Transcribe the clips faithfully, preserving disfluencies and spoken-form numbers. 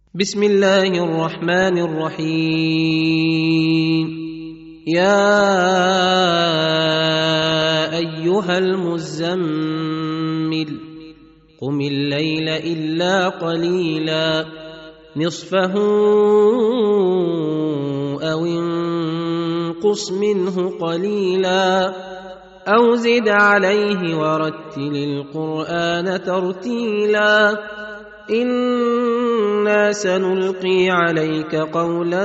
بسم الله الرحمن الرحيم. يا أيها المزمل قم الليل إلا قليلا نصفه أو انقص منه قليلا أو زد عليه ورتل القرآن ترتيلا إنا سنلقي عليك قولا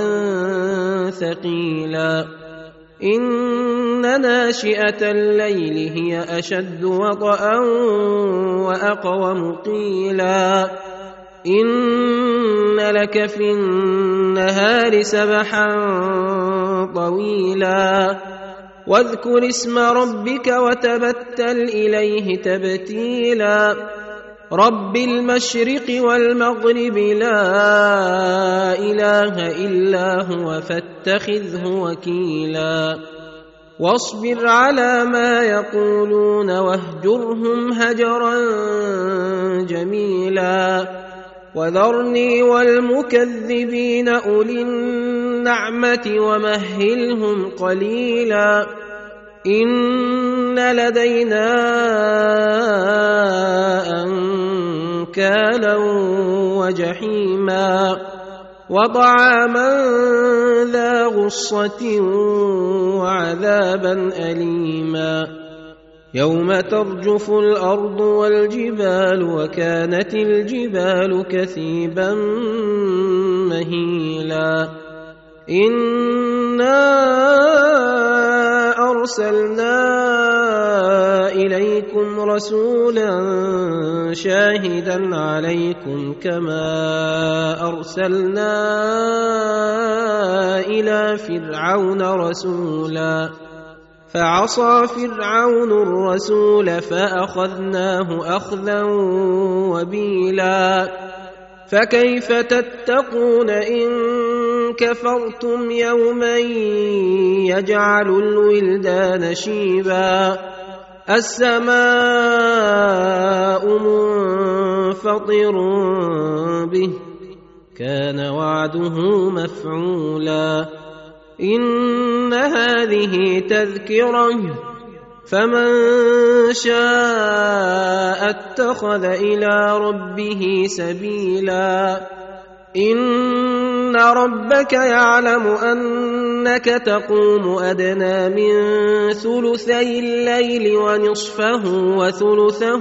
ثقيلا إن ناشئة الليل هي أشد وطئا وأقوم قيلا إن لك في النهار سبحا طويلا واذكر اسم ربك وتبتل إليه تبتيلا رب المشرق والمغرب لا إله إلا هو فاتخذه وكيلا واصبر على ما يقولون واهجرهم هجرا جميلا وذرني والمكذبين أولي النعمة ومهلهم قليلا إن لدينا أنكالا وجحيما وطعاما ذا غصة وعذابا أليما يوم ترجف الأرض والجبال وكانت الجبال كثيبا مهيلا إنا أرسلنا إليكم رسولا شاهدا عليكم كما أرسلنا إلى فرعون رسولا فعصى فرعون الرسول فأخذناه أخذا وبيلا فكيف تتقون إن كفرتم يوما يجعل الولدان شيبا السماء منفطر به كان وعده مفعولا إن هذه تذكرة فمن شاء اتخذ إلى ربه سبيلا إن ربك يعلم أنك تقوم أدنى من ثلثي الليل ونصفه وثلثه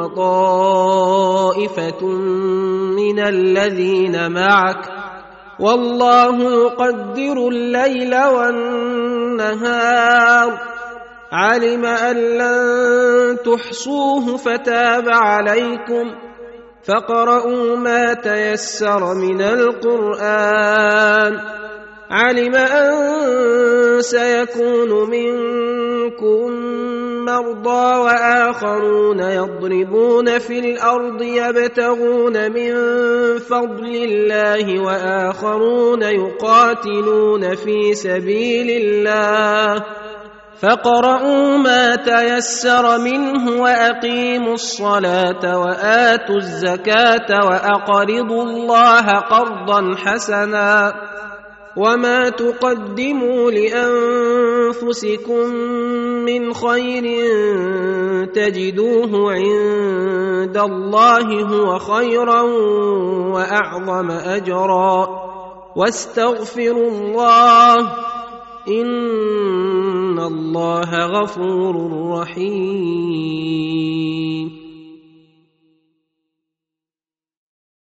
وطائفة من الذين معك والله يقدر الليل والنهار علم أن لن تحصوه فتاب عليكم فاقرؤوا ما تيسر من القرآن علم أن سيكون منكم مرضى وآخرون يضربون في الأرض يبتغون من فضل الله وآخرون يقاتلون في سبيل الله فاقرؤوا ما تيسر منه وأقيموا الصلاة وآتوا الزكاة وأقرضوا الله قرضا حسنا وما تقدموا لأنفسكم من خير تجدوه عند الله هو خيرا وأعظم أجرا واستغفروا الله إن الله غفور رحيم.